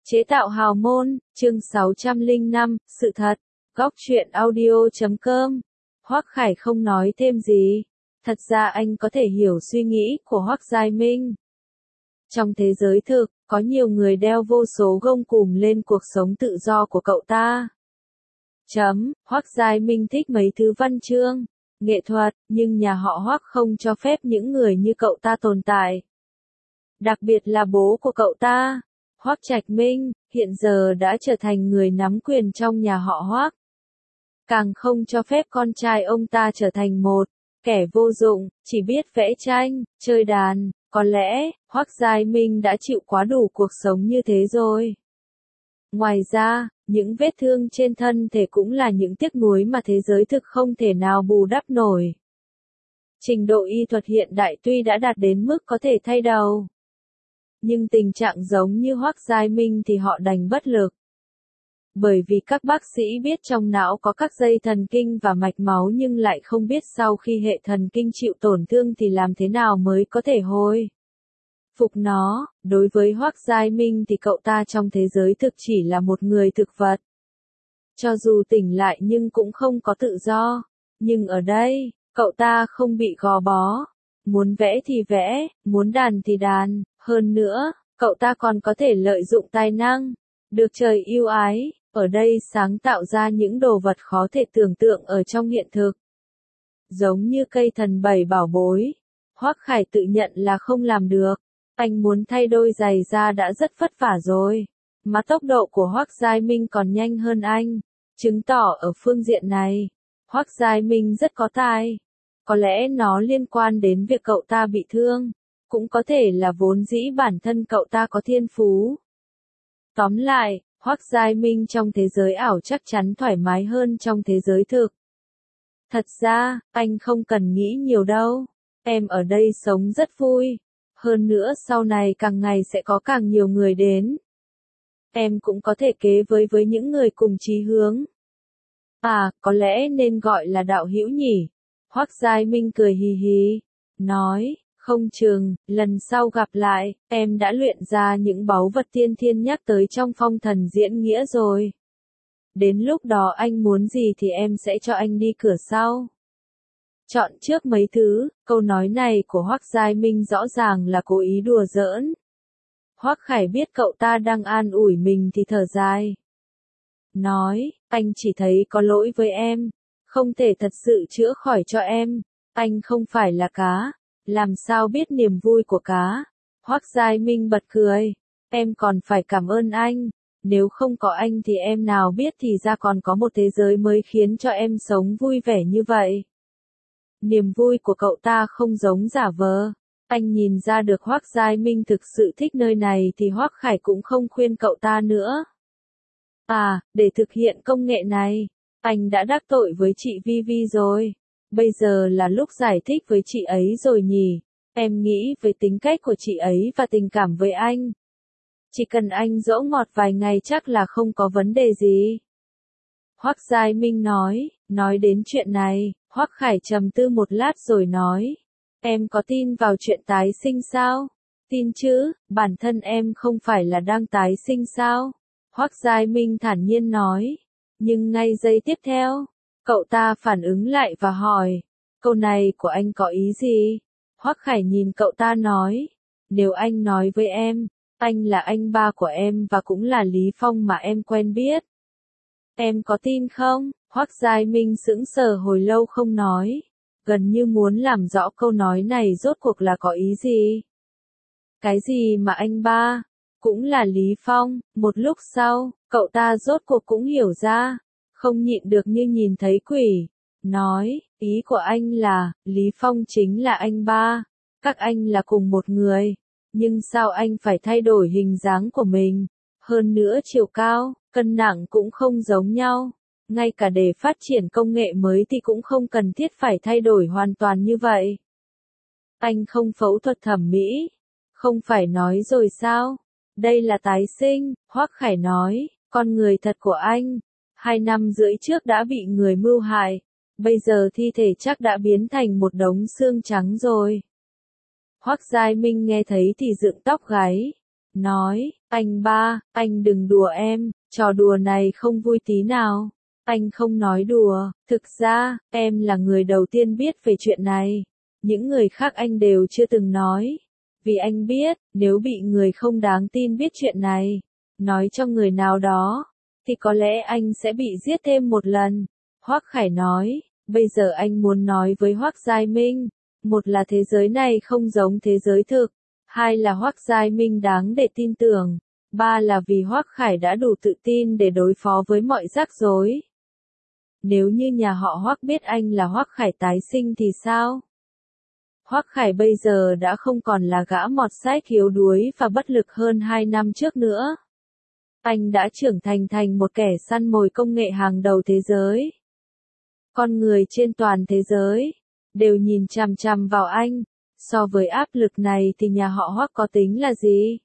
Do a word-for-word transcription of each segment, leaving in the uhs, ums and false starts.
Chế tạo hào môn, chương sáu trăm lẻ năm, sự thật, góc truyện audio chấm com. Hoắc Khải không nói thêm gì. Thật ra anh có thể hiểu suy nghĩ của Hoắc Giai Minh. Trong thế giới thực, có nhiều người đeo vô số gông cùm lên cuộc sống tự do của cậu ta. Chấm, Hoắc Giai Minh thích mấy thứ văn chương, nghệ thuật, nhưng nhà họ Hoắc không cho phép những người như cậu ta tồn tại. Đặc biệt là bố của cậu ta, Hoắc Trạch Minh, hiện giờ đã trở thành người nắm quyền trong nhà họ Hoắc. Càng không cho phép con trai ông ta trở thành một kẻ vô dụng, chỉ biết vẽ tranh, chơi đàn. Có lẽ, Hoắc Giai Minh đã chịu quá đủ cuộc sống như thế rồi. Ngoài ra, những vết thương trên thân thể cũng là những tiếc nuối mà thế giới thực không thể nào bù đắp nổi. Trình độ y thuật hiện đại tuy đã đạt đến mức có thể thay đầu, nhưng tình trạng giống như Hoắc Giai Minh thì họ đành bất lực. Bởi vì các bác sĩ biết trong não có các dây thần kinh và mạch máu nhưng lại không biết sau khi hệ thần kinh chịu tổn thương thì làm thế nào mới có thể hồi phục nó. Đối với Hoắc Giai Minh thì cậu ta trong thế giới thực chỉ là một người thực vật. Cho dù tỉnh lại nhưng cũng không có tự do. Nhưng ở đây, cậu ta không bị gò bó. Muốn vẽ thì vẽ, muốn đàn thì đàn. Hơn nữa, cậu ta còn có thể lợi dụng tài năng được trời yêu ái, ở đây sáng tạo ra những đồ vật khó thể tưởng tượng ở trong hiện thực. Giống như cây thần bảy bảo bối, Hoắc Khải tự nhận là không làm được. Anh muốn thay đôi giày da đã rất vất vả rồi, mà tốc độ của Hoắc Giai Minh còn nhanh hơn anh, chứng tỏ ở phương diện này, Hoắc Giai Minh rất có tài. Có lẽ nó liên quan đến việc cậu ta bị thương, cũng có thể là vốn dĩ bản thân cậu ta có thiên phú. Tóm lại, Hoắc Giai Minh trong thế giới ảo chắc chắn thoải mái hơn trong thế giới thực. Thật ra, anh không cần nghĩ nhiều đâu. Em ở đây sống rất vui. Hơn nữa sau này càng ngày sẽ có càng nhiều người đến. Em cũng có thể kế với với những người cùng chí hướng. À, có lẽ nên gọi là đạo hữu nhỉ. Hoắc Giai Minh cười hì hì, nói, không chừng, lần sau gặp lại, em đã luyện ra những báu vật tiên thiên nhắc tới trong phong thần diễn nghĩa rồi. Đến lúc đó anh muốn gì thì em sẽ cho anh đi cửa sau. Chọn trước mấy thứ, câu nói này của Hoắc Giai Minh rõ ràng là cố ý đùa giỡn. Hoắc Khải biết cậu ta đang an ủi mình thì thở dài. Nói, anh chỉ thấy có lỗi với em, không thể thật sự chữa khỏi cho em, anh không phải là cá, làm sao biết niềm vui của cá. Hoắc Giai Minh bật cười, em còn phải cảm ơn anh, nếu không có anh thì em nào biết thì ra còn có một thế giới mới khiến cho em sống vui vẻ như vậy. Niềm vui của cậu ta không giống giả vờ. Anh nhìn ra được Hoắc Giai Minh thực sự thích nơi này thì Hoắc Khải cũng không khuyên cậu ta nữa. À, để thực hiện công nghệ này, anh đã đắc tội với chị Vi Vi rồi. Bây giờ là lúc giải thích với chị ấy rồi nhỉ. Em nghĩ về tính cách của chị ấy và tình cảm với anh. Chỉ cần anh dỗ ngọt vài ngày chắc là không có vấn đề gì. Hoắc Giai Minh nói, nói đến chuyện này, Hoắc Khải trầm tư một lát rồi nói, em có tin vào chuyện tái sinh sao? Tin chứ, bản thân em không phải là đang tái sinh sao? Hoắc Giai Minh thản nhiên nói, nhưng ngay giây tiếp theo, cậu ta phản ứng lại và hỏi, câu này của anh có ý gì? Hoắc Khải nhìn cậu ta nói, nếu anh nói với em, anh là anh ba của em và cũng là Lý Phong mà em quen biết. Em có tin không? Hoắc Giai Minh sững sờ hồi lâu không nói, gần như muốn làm rõ câu nói này rốt cuộc là có ý gì. Cái gì mà anh ba? Cũng là Lý Phong. Một lúc sau, cậu ta rốt cuộc cũng hiểu ra, không nhịn được như nhìn thấy quỷ, nói, ý của anh là, Lý Phong chính là anh ba, các anh là cùng một người, nhưng sao anh phải thay đổi hình dáng của mình, hơn nữa chiều cao, cân nặng cũng không giống nhau. Ngay cả để phát triển công nghệ mới thì cũng không cần thiết phải thay đổi hoàn toàn như vậy. Anh không phẫu thuật thẩm mỹ, không phải nói rồi sao? Đây là tái sinh, Hoắc Khải nói, con người thật của anh, hai năm rưỡi trước đã bị người mưu hại, bây giờ thi thể chắc đã biến thành một đống xương trắng rồi. Hoắc Giai Minh nghe thấy thì dựng tóc gáy, nói, Anh ba, anh đừng đùa em, trò đùa này không vui tí nào. Anh không nói đùa, thực ra, em là người đầu tiên biết về chuyện này. Những người khác anh đều chưa từng nói. Vì anh biết, nếu bị người không đáng tin biết chuyện này, nói cho người nào đó, thì có lẽ anh sẽ bị giết thêm một lần. Hoắc Khải nói, bây giờ anh muốn nói với Hoắc Giai Minh, một là thế giới này không giống thế giới thực, hai là Hoắc Giai Minh đáng để tin tưởng, ba là vì Hoắc Khải đã đủ tự tin để đối phó với mọi rắc rối. Nếu như nhà họ Hoắc biết anh là Hoắc Khải tái sinh thì sao? Hoắc Khải bây giờ đã không còn là gã mọt sách yếu đuối và bất lực hơn hai năm trước nữa. Anh đã trưởng thành thành một kẻ săn mồi công nghệ hàng đầu thế giới. Con người trên toàn thế giới đều nhìn chằm chằm vào anh. So với áp lực này thì nhà họ Hoắc có tính là gì?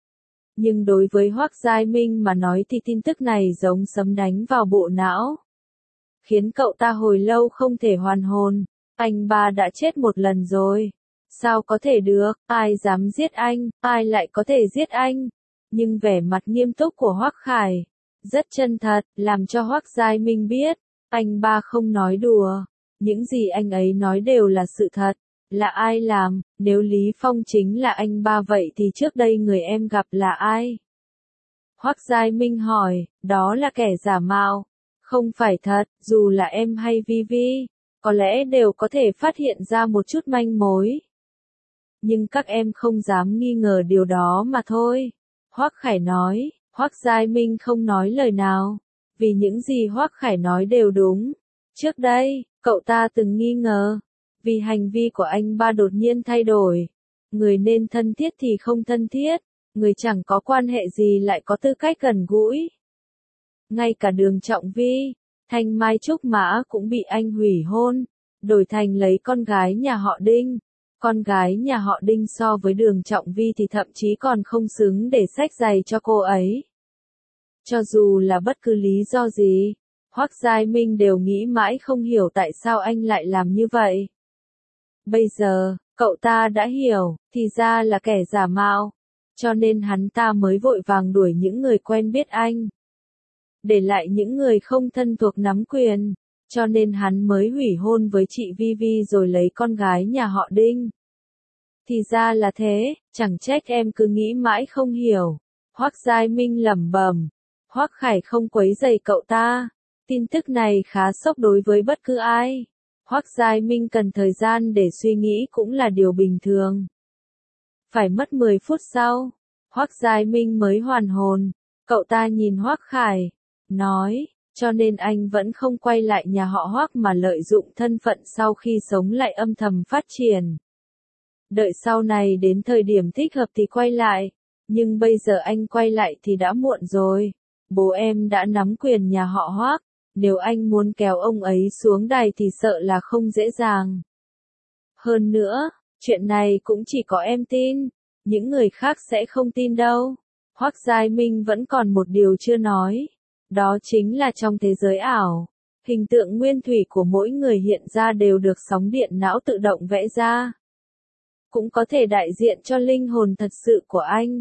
Nhưng đối với Hoắc Giai Minh mà nói thì tin tức này giống sấm đánh vào bộ não, khiến cậu ta hồi lâu không thể hoàn hồn. Anh ba đã chết một lần rồi. Sao có thể được, ai dám giết anh, ai lại có thể giết anh? Nhưng vẻ mặt nghiêm túc của Hoắc Khải rất chân thật, làm cho Hoắc Giai Minh biết, anh ba không nói đùa. Những gì anh ấy nói đều là sự thật. Là ai làm, nếu Lý Phong chính là anh ba vậy thì trước đây người em gặp là ai? Hoắc Giai Minh hỏi, đó là kẻ giả mạo. Không phải thật, dù là em hay Vi Vi, có lẽ đều có thể phát hiện ra một chút manh mối. Nhưng các em không dám nghi ngờ điều đó mà thôi. Hoắc Khải nói, Hoắc Giai Minh không nói lời nào, vì những gì Hoắc Khải nói đều đúng. Trước đây, cậu ta từng nghi ngờ, vì hành vi của anh ba đột nhiên thay đổi. Người nên thân thiết thì không thân thiết, người chẳng có quan hệ gì lại có tư cách gần gũi. Ngay cả Đường Trọng Vi, Thanh Mai Trúc Mã cũng bị anh hủy hôn, đổi thành lấy con gái nhà họ Đinh. Con gái nhà họ Đinh so với Đường Trọng Vi thì thậm chí còn không xứng để xách giày cho cô ấy. Cho dù là bất cứ lý do gì, Hoắc Giai Minh đều nghĩ mãi không hiểu tại sao anh lại làm như vậy. Bây giờ, cậu ta đã hiểu, thì ra là kẻ giả mạo, cho nên hắn ta mới vội vàng đuổi những người quen biết anh, để lại những người không thân thuộc nắm quyền, cho nên hắn mới hủy hôn với chị Vi Vi rồi lấy con gái nhà họ Đinh. Thì ra là thế, chẳng trách em cứ nghĩ mãi không hiểu. Hoắc Giai Minh lẩm bẩm. Hoắc Khải không quấy rầy cậu ta. Tin tức này khá sốc đối với bất cứ ai. Hoắc Giai Minh cần thời gian để suy nghĩ cũng là điều bình thường. Phải mất mười phút sau, Hoắc Giai Minh mới hoàn hồn. Cậu ta nhìn Hoắc Khải, nói, cho nên anh vẫn không quay lại nhà họ Hoắc mà lợi dụng thân phận sau khi sống lại âm thầm phát triển. Đợi sau này đến thời điểm thích hợp thì quay lại, nhưng bây giờ anh quay lại thì đã muộn rồi. Bố em đã nắm quyền nhà họ Hoắc, nếu anh muốn kéo ông ấy xuống đài thì sợ là không dễ dàng. Hơn nữa, chuyện này cũng chỉ có em tin, những người khác sẽ không tin đâu. Hoắc Giai Minh vẫn còn một điều chưa nói, đó chính là trong thế giới ảo, hình tượng nguyên thủy của mỗi người hiện ra đều được sóng điện não tự động vẽ ra. Cũng có thể đại diện cho linh hồn thật sự của anh.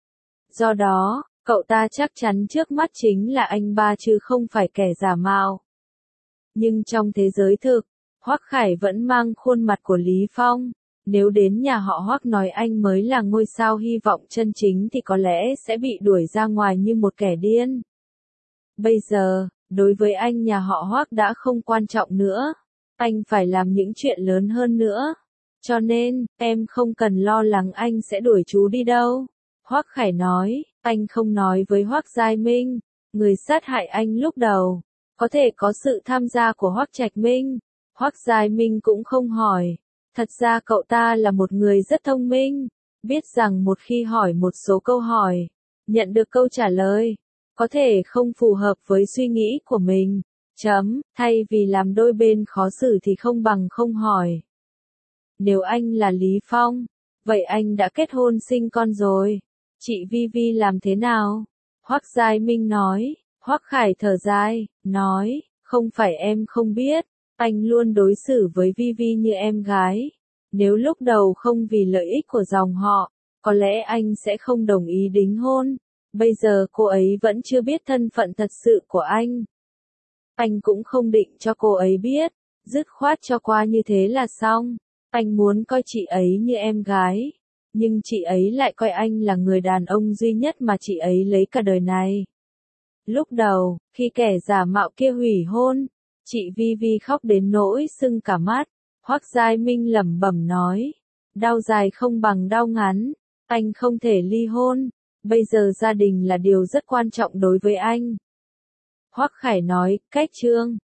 Do đó, cậu ta chắc chắn trước mắt chính là anh ba chứ không phải kẻ giả mạo. Nhưng trong thế giới thực, Hoắc Khải vẫn mang khuôn mặt của Lý Phong. Nếu đến nhà họ Hoắc nói anh mới là ngôi sao hy vọng chân chính thì có lẽ sẽ bị đuổi ra ngoài như một kẻ điên. Bây giờ, đối với anh nhà họ Hoắc đã không quan trọng nữa. Anh phải làm những chuyện lớn hơn nữa. Cho nên, em không cần lo lắng anh sẽ đuổi chú đi đâu. Hoắc Khải nói, anh không nói với Hoắc Giai Minh, người sát hại anh lúc đầu, có thể có sự tham gia của Hoắc Trạch Minh. Hoắc Giai Minh cũng không hỏi. Thật ra cậu ta là một người rất thông minh, biết rằng một khi hỏi một số câu hỏi, nhận được câu trả lời, có thể không phù hợp với suy nghĩ của mình. Chấm, thay vì làm đôi bên khó xử thì không bằng không hỏi. Nếu anh là Lý Phong, vậy anh đã kết hôn sinh con rồi. Chị Vi Vi làm thế nào? Hoắc Giai Minh nói. Hoắc Khải thở dài, nói, không phải em không biết, anh luôn đối xử với Vi Vi như em gái. Nếu lúc đầu không vì lợi ích của dòng họ, có lẽ anh sẽ không đồng ý đính hôn. Bây giờ cô ấy vẫn chưa biết thân phận thật sự của anh. Anh cũng không định cho cô ấy biết, dứt khoát cho qua như thế là xong. Anh muốn coi chị ấy như em gái, nhưng chị ấy lại coi anh là người đàn ông duy nhất mà chị ấy lấy cả đời này. Lúc đầu, khi kẻ giả mạo kia hủy hôn, chị Vi Vi khóc đến nỗi sưng cả mắt. Hoắc Giai Minh lẩm bẩm nói, đau dài không bằng đau ngắn, anh không thể ly hôn, bây giờ gia đình là điều rất quan trọng đối với anh. Hoắc Khải nói, cách Trương.